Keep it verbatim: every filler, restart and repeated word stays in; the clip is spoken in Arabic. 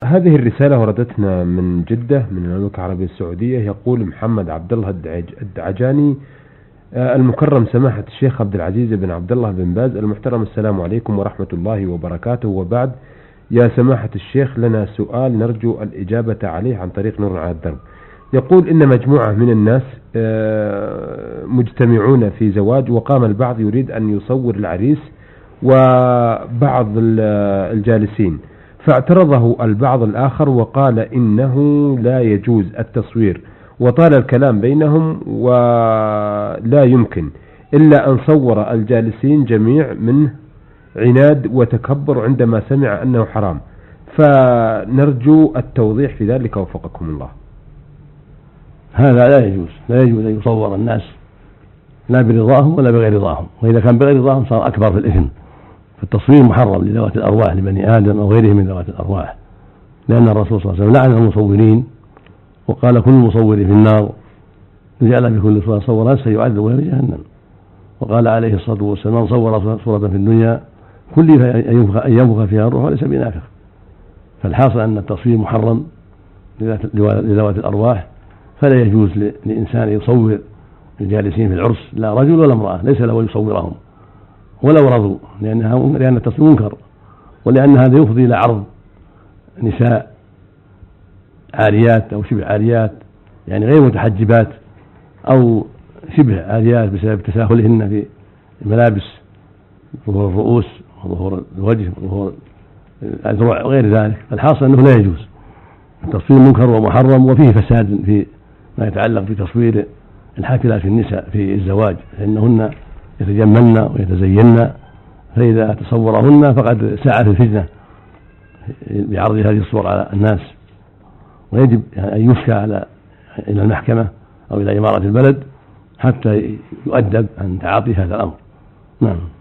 هذه الرسالة وردتنا من جدة من المملكة العربية السعودية. يقول محمد عبد الله الدعجاني: المكرم سماحة الشيخ عبد العزيز بن عبد الله بن باز المحترم، السلام عليكم ورحمة الله وبركاته، وبعد. يا سماحة الشيخ، لنا سؤال نرجو الإجابة عليه عن طريق نور على الدرب. يقول إن مجموعة من الناس مجتمعون في زواج، وقام البعض يريد أن يصور العريس وبعض الجالسين، فاعترضه البعض الآخر وقال إنه لا يجوز التصوير، وطال الكلام بينهم ولا يمكن إلا أن صور الجالسين جميع منه عناد وتكبر عندما سمع أنه حرام، فنرجو التوضيح في ذلك وفقكم الله. هذا لا يجوز، لا يجوز أن يصور الناس لا برضاهم ولا بغير رضاهم، وإذا كان بغير رضاهم صار أكبر في الإثم. فالتصوير محرم لذوات الأرواح لبني آدم أو غيرهم من ذوات الأرواح، لأن الرسول صلى الله عليه وسلم لعن المصورين وقال: كل مصور في النار، وجعل بكل صورة صورها سيعذب في جهنم. وقال عليه الصلاة والسلام: من صور صورة في الدنيا كلف أن ينفخ فيها الروح وليس بنافخ. فالحاصل أن التصوير محرم لذوات الأرواح، فلا يجوز لإنسان يصور الجالسين في العرس، لا رجل ولا امرأة، ليس له يصورهم ولو رضوا، لأنها لأن التصوير منكر، ولأن هذا يفضي إلى عرض نساء عاريات أو شبه عاريات، يعني غير متحجبات أو شبه عاريات بسبب تساهلهن في الملابس، ظهور الرؤوس وظهور الوجه وظهور الأذرع وغير ذلك. فالحاصل أنه لا يجوز، التصوير منكر ومحرم، وفيه فساد في ما يتعلق بتصوير الحافلات في النساء في الزواج، فإنهن يتجملن ويتزينن، فإذا تصورهن فقد سعى في الفتنة بعرض هذه الصور على الناس، ويجب أن يشكى على إلى المحكمة أو إلى إمارة البلد حتى يؤدب عن تعاطي هذا الأمر. نعم.